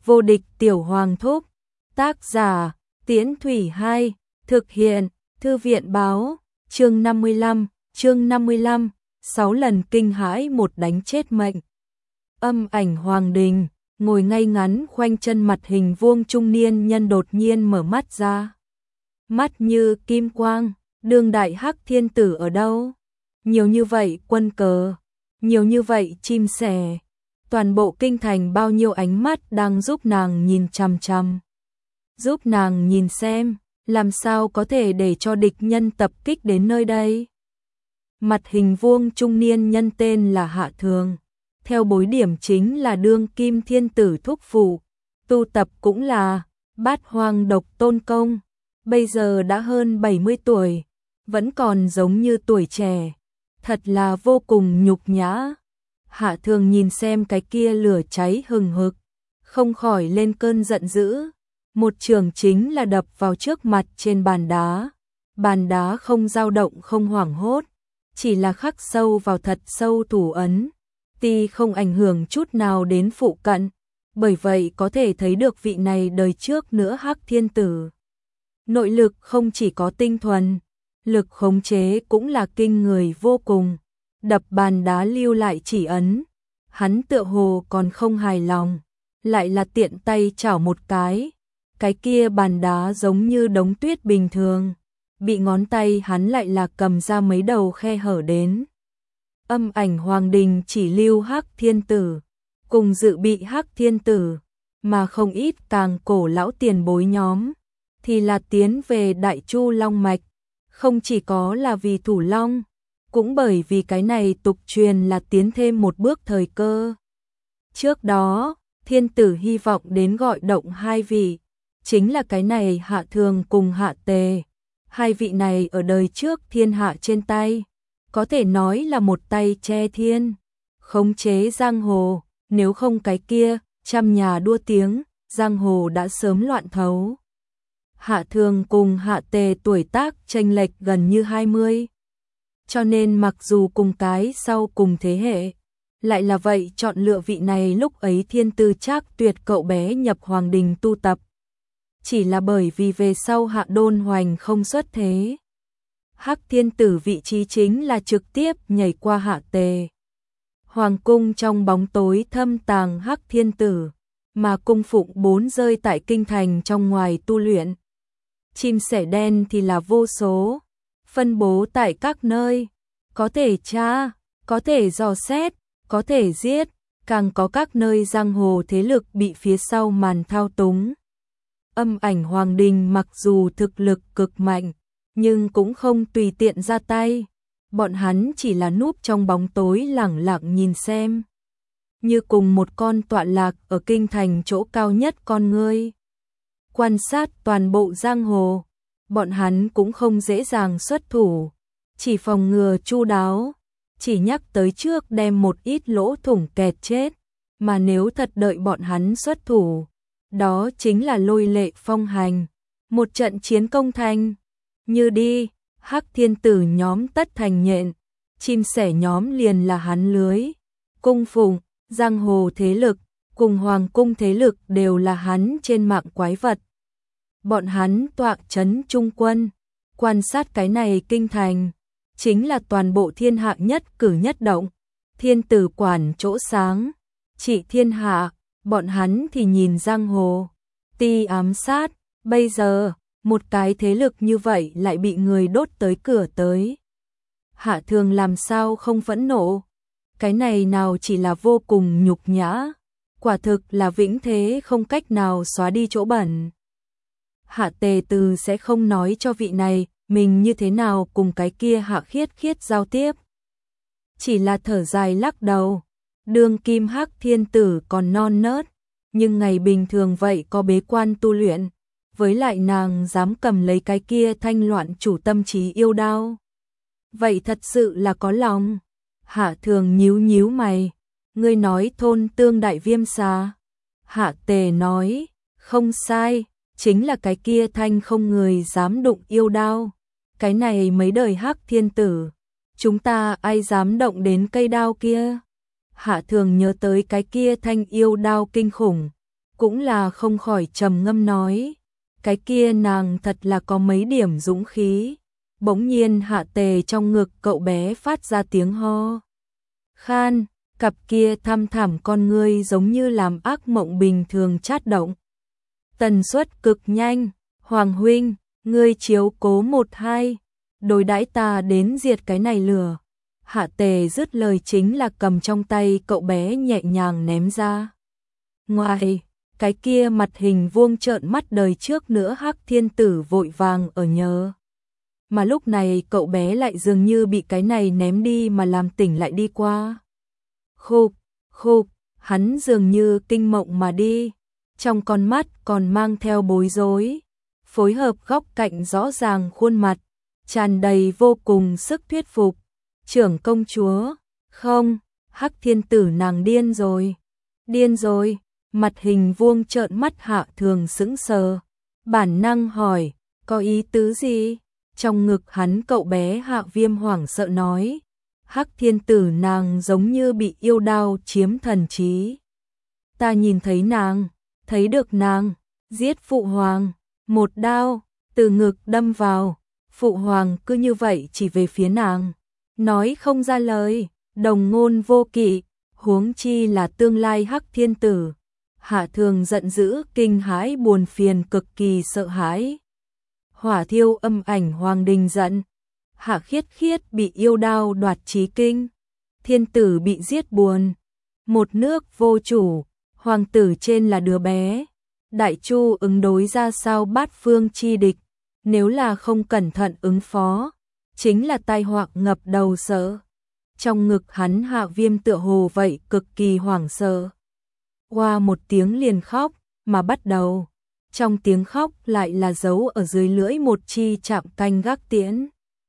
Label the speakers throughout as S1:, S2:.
S1: Vô địch tiểu hoàng thúc. Tác giả, Tiễn Thủy 2, thực hiện, Thư viện báo, chương 55, 6 lần kinh hãi một đánh chết mệnh. Âm ảnh Hoàng Đình, ngồi ngay ngắn khoanh chân mặt hình vuông trung niên nhân đột nhiên mở mắt ra. Mắt như kim quang, đương đại hắc thiên tử ở đâu? Nhiều như vậy quân cờ, nhiều như vậy chim sẻ. Toàn bộ kinh thành bao nhiêu ánh mắt đang giúp nàng nhìn chằm chằm. Giúp nàng nhìn xem, làm sao có thể để cho địch nhân tập kích đến nơi đây. Mặt hình vuông trung niên nhân tên là Hạ Thường. Theo bối điểm chính là đương kim thiên tử thúc phụ. Tu tập cũng là Bát Hoang Độc Tôn Công. Bây giờ đã hơn 70 tuổi, vẫn còn giống như tuổi trẻ. Thật là vô cùng nhục nhã. Hạ Thường nhìn xem cái kia lửa cháy hừng hực, không khỏi lên cơn giận dữ. Một trường chính là đập vào trước mặt trên bàn đá. Bàn đá không dao động không hoảng hốt, chỉ là khắc sâu vào thật sâu thủ ấn. Tuy không ảnh hưởng chút nào đến phụ cận, bởi vậy có thể thấy được vị này đời trước nữa hắc thiên tử. Nội lực không chỉ có tinh thuần, lực khống chế cũng là kinh người vô cùng. Đập bàn đá lưu lại chỉ ấn, hắn tựa hồ còn không hài lòng, lại là tiện tay chảo một cái kia bàn đá giống như đống tuyết bình thường, bị ngón tay hắn lại là cầm ra mấy đầu khe hở đến. Âm ảnh Hoàng Đình chỉ lưu hắc thiên tử, cùng dự bị hắc thiên tử, mà không ít càng cổ lão tiền bối nhóm, thì là tiến về Đại Chu Long Mạch, không chỉ có là vì thủ long, cũng bởi vì cái này tục truyền là tiến thêm một bước thời cơ. Trước đó, thiên tử hy vọng đến gọi động hai vị, chính là cái này Hạ Thường cùng Hạ Tề. Hai vị này ở đời trước thiên hạ trên tay, có thể nói là một tay che thiên, khống chế giang hồ, nếu không cái kia, trăm nhà đua tiếng, giang hồ đã sớm loạn thấu. Hạ Thường cùng Hạ Tề tuổi tác chênh lệch gần như 20. Cho nên mặc dù cùng cái sau cùng thế hệ, lại là vậy chọn lựa vị này lúc ấy thiên tư trác tuyệt cậu bé nhập Hoàng Đình tu tập. Chỉ là bởi vì về sau Hạ Đôn Hoành không xuất thế. Hắc thiên tử vị trí chính là trực tiếp nhảy qua Hạ Tề. Hoàng cung trong bóng tối thâm tàng hắc thiên tử, mà cung phụng 4 rơi tại kinh thành trong ngoài tu luyện. Chim sẻ đen thì là vô số, phân bố tại các nơi, có thể tra, có thể dò xét, có thể giết, càng có các nơi giang hồ thế lực bị phía sau màn thao túng. Âm ảnh Hoàng Đình mặc dù thực lực cực mạnh, nhưng cũng không tùy tiện ra tay. Bọn hắn chỉ là núp trong bóng tối lẳng lặng nhìn xem. Như cùng một con tọa lạc ở kinh thành chỗ cao nhất con ngươi. Quan sát toàn bộ giang hồ, bọn hắn cũng không dễ dàng xuất thủ. Chỉ phòng ngừa chu đáo, chỉ nhắc tới trước đem một ít lỗ thủng kẹt chết. Mà nếu thật đợi bọn hắn xuất thủ, đó chính là lôi lệ phong hành, một trận chiến công thành. Như đi, hắc thiên tử nhóm tất thành nhện, chim sẻ nhóm liền là hắn lưới. Cung phụng, giang hồ thế lực, cùng hoàng cung thế lực đều là hắn trên mạng quái vật. Bọn hắn tọa trấn trung quân, quan sát cái này kinh thành, chính là toàn bộ thiên hạ nhất cử nhất động. Thiên tử quản chỗ sáng, trị thiên hạ, bọn hắn thì nhìn giang hồ, ti ám sát. Bây giờ, một cái thế lực như vậy lại bị người đốt tới cửa tới. Hạ Thường làm sao không phẫn nộ? Cái này nào chỉ là vô cùng nhục nhã, quả thực là vĩnh thế không cách nào xóa đi chỗ bẩn. Hạ Tề từ sẽ không nói cho vị này mình như thế nào cùng cái kia Hạ Khiết Khiết giao tiếp. Chỉ là thở dài lắc đầu, đương kim hắc thiên tử còn non nớt, nhưng ngày bình thường vậy có bế quan tu luyện, với lại nàng dám cầm lấy cái kia thanh loạn chủ tâm trí yêu đao. Vậy thật sự là có lòng. Hạ Thường nhíu nhíu mày, ngươi nói thôn tương đại viêm xà. Hạ Tề nói, không sai, chính là cái kia thanh không người dám đụng yêu đao. Cái này mấy đời hắc thiên tử, chúng ta ai dám động đến cây đao kia. Hạ Thường nhớ tới cái kia thanh yêu đao kinh khủng, cũng là không khỏi trầm ngâm nói, cái kia nàng thật là có mấy điểm dũng khí. Bỗng nhiên Hạ Tề trong ngực cậu bé phát ra tiếng ho khan, cặp kia thăm thẳm con ngươi giống như làm ác mộng bình thường chát động. Tần suất cực nhanh, Hoàng huynh, ngươi chiếu cố 1-2, đối đãi ta đến diệt cái này lửa. Hạ Tề dứt lời chính là cầm trong tay cậu bé nhẹ nhàng ném ra. Ngoài, cái kia mặt hình vuông trợn mắt đời trước nữa Hắc Thiên Tử vội vàng ở nhớ. Mà lúc này cậu bé lại dường như bị cái này ném đi mà làm tỉnh lại đi qua. Khục, khục, hắn dường như kinh mộng mà đi, trong con mắt còn mang theo bối rối, phối hợp góc cạnh rõ ràng khuôn mặt, tràn đầy vô cùng sức thuyết phục. Trưởng công chúa, không, Hắc Thiên Tử nàng điên rồi, mặt hình vuông trợn mắt Hạ Thường sững sờ, bản năng hỏi, có ý tứ gì? Trong ngực hắn cậu bé Hạ Viêm hoảng sợ nói, Hắc Thiên Tử nàng giống như bị yêu đao chiếm thần trí. Ta nhìn thấy nàng, thấy được nàng, giết Phụ Hoàng, một đao, từ ngực đâm vào, Phụ Hoàng cứ như vậy chỉ về phía nàng, nói không ra lời, đồng ngôn vô kỵ, huống chi là tương lai Hắc Thiên Tử. Hạ Thường giận dữ, kinh hãi buồn phiền cực kỳ sợ hãi. Hỏa thiêu âm ảnh Hoàng Đình giận. Hạ Khiết Khiết bị yêu đao đoạt trí kinh. Thiên Tử bị giết buồn. Một nước vô chủ, Hoàng tử trên là đứa bé. Đại Chu ứng đối ra sao bát phương chi địch. Nếu là không cẩn thận ứng phó, chính là tai họa ngập đầu sợ. Trong ngực hắn Hạ Viêm tựa hồ vậy cực kỳ hoảng sợ. Qua một tiếng liền khóc, mà bắt đầu. Trong tiếng khóc lại là giấu ở dưới lưỡi một chi chạm canh gác tiễn.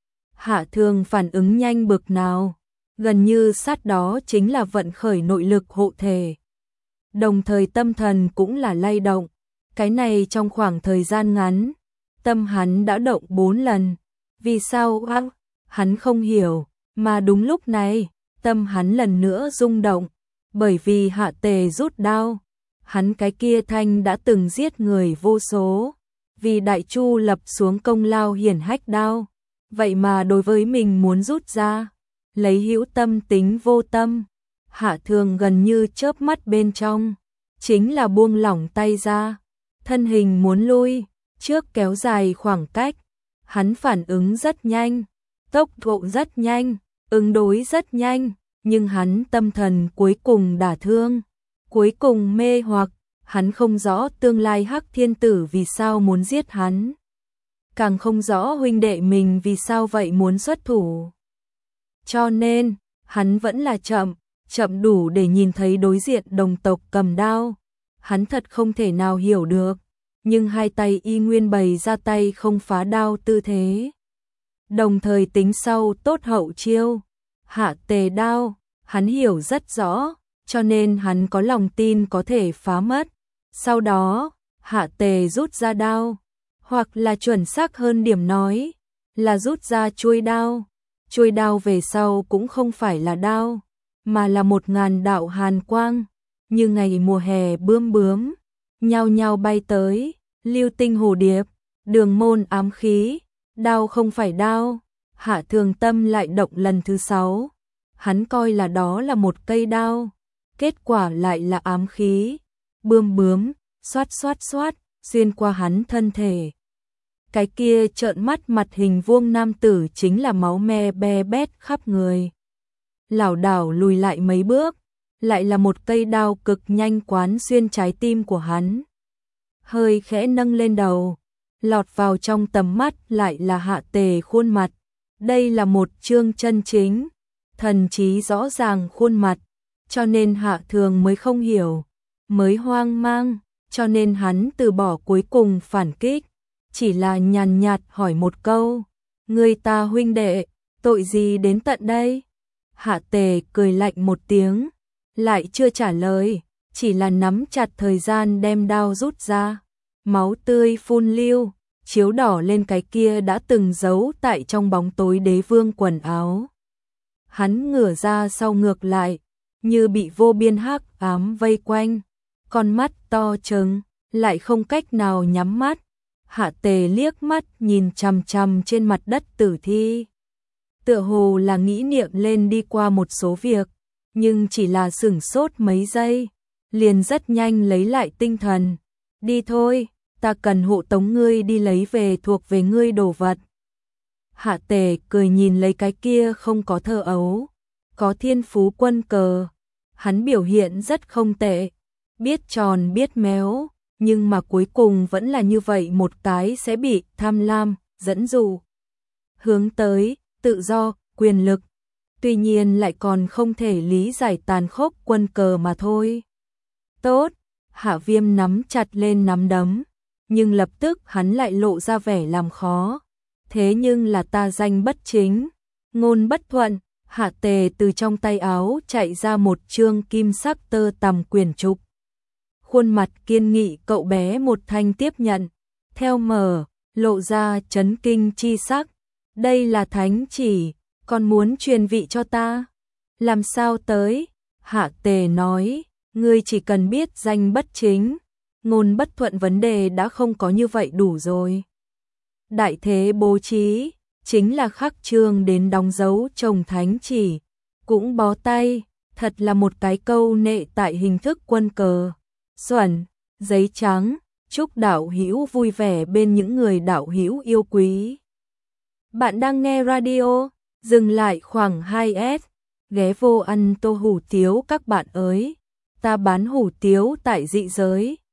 S1: Hạ Thường phản ứng nhanh bực nào, gần như sát đó chính là vận khởi nội lực hộ thể. Đồng thời tâm thần cũng là lay động, cái này trong khoảng thời gian ngắn, tâm hắn đã động 4 lần. Vì sao hắn không hiểu, mà đúng lúc này, tâm hắn lần nữa rung động, bởi vì Hạ Tề rút đao. Hắn cái kia thanh đã từng giết người vô số, vì Đại Chu lập xuống công lao hiển hách đao, vậy mà đối với mình muốn rút ra, lấy hữu tâm tính vô tâm. Hạ Thường gần như chớp mắt bên trong, chính là buông lỏng tay ra, thân hình muốn lui, trước kéo dài khoảng cách. Hắn phản ứng rất nhanh, tốc độ rất nhanh, ứng đối rất nhanh, nhưng hắn tâm thần cuối cùng đả thương, cuối cùng mê hoặc, hắn không rõ tương lai Hắc Thiên Tử vì sao muốn giết hắn. Càng không rõ huynh đệ mình vì sao vậy muốn xuất thủ. Cho nên, hắn vẫn là chậm đủ để nhìn thấy đối diện đồng tộc cầm đao. Hắn thật không thể nào hiểu được, nhưng hai tay y nguyên bày ra tay không phá đao tư thế. Đồng thời tính sau tốt hậu chiêu, Hạ Tề đao, hắn hiểu rất rõ, cho nên hắn có lòng tin có thể phá mất. Sau đó, Hạ Tề rút ra đao, hoặc là chuẩn xác hơn điểm nói, là rút ra chuôi đao. Chuôi đao về sau cũng không phải là đao, mà là 1000 đạo hàn quang, như ngày mùa hè bướm bướm, nhao nhao bay tới, lưu tinh hồ điệp, đường môn ám khí, đao không phải đao. Hạ Thường tâm lại động lần thứ 6, hắn coi là đó là một cây đao, kết quả lại là ám khí, bươm bướm, xoát xoát xoát, xuyên qua hắn thân thể. Cái kia trợn mắt mặt hình vuông nam tử chính là máu me be bét khắp người. Lảo đảo lùi lại mấy bước, lại là một cây đao cực nhanh quán xuyên trái tim của hắn. Hơi khẽ nâng lên đầu, lọt vào trong tầm mắt lại là Hạ Tề khuôn mặt. Đây là một chương chân chính, thần trí rõ ràng khuôn mặt, cho nên Hạ Thường mới không hiểu, mới hoang mang, cho nên hắn từ bỏ cuối cùng phản kích, chỉ là nhàn nhạt hỏi một câu, người ta huynh đệ, tội gì đến tận đây? Hạ Tề cười lạnh một tiếng, lại chưa trả lời, chỉ là nắm chặt thời gian đem đao rút ra, máu tươi phun lưu, chiếu đỏ lên cái kia đã từng giấu tại trong bóng tối đế vương quần áo. Hắn ngửa ra sau ngược lại, như bị vô biên hắc ám vây quanh, con mắt to trừng, lại không cách nào nhắm mắt. Hạ Tề liếc mắt nhìn chằm chằm trên mặt đất tử thi. Tựa hồ là nghĩ niệm lên đi qua một số việc, nhưng chỉ là sửng sốt mấy giây, liền rất nhanh lấy lại tinh thần. Đi thôi, ta cần hộ tống ngươi đi lấy về thuộc về ngươi đồ vật. Hạ Tề cười nhìn lấy cái kia không có thơ ấu, có thiên phú quân cờ. Hắn biểu hiện rất không tệ, biết tròn biết méo, nhưng mà cuối cùng vẫn là như vậy một cái sẽ bị tham lam, dẫn dụ. Hướng tới, tự do, quyền lực, tuy nhiên lại còn không thể lý giải tàn khốc quân cờ mà thôi. Tốt, Hạ Viêm nắm chặt lên nắm đấm, nhưng lập tức hắn lại lộ ra vẻ làm khó. Thế nhưng là ta danh bất chính, ngôn bất thuận. Hạ Tề từ trong tay áo chạy ra một chương kim sắc tơ tằm quyển trục. Khuôn mặt kiên nghị cậu bé một thanh tiếp nhận, theo mở, lộ ra chấn kinh chi sắc. Đây là thánh chỉ, còn muốn truyền vị cho ta? Làm sao tới? Hạ Tề nói, ngươi chỉ cần biết danh bất chính, ngôn bất thuận vấn đề đã không có như vậy đủ rồi. Đại thế bố trí, chính là khắc chương đến đóng dấu trồng thánh chỉ, cũng bó tay, thật là một cái câu nệ tại hình thức quân cờ. Xuẩn, giấy trắng, chúc đạo hữu vui vẻ bên những người đạo hữu yêu quý. Bạn đang nghe radio, dừng lại khoảng 2S, ghé vô ăn tô hủ tiếu các bạn ơi. Ta bán hủ tiếu tại dị giới.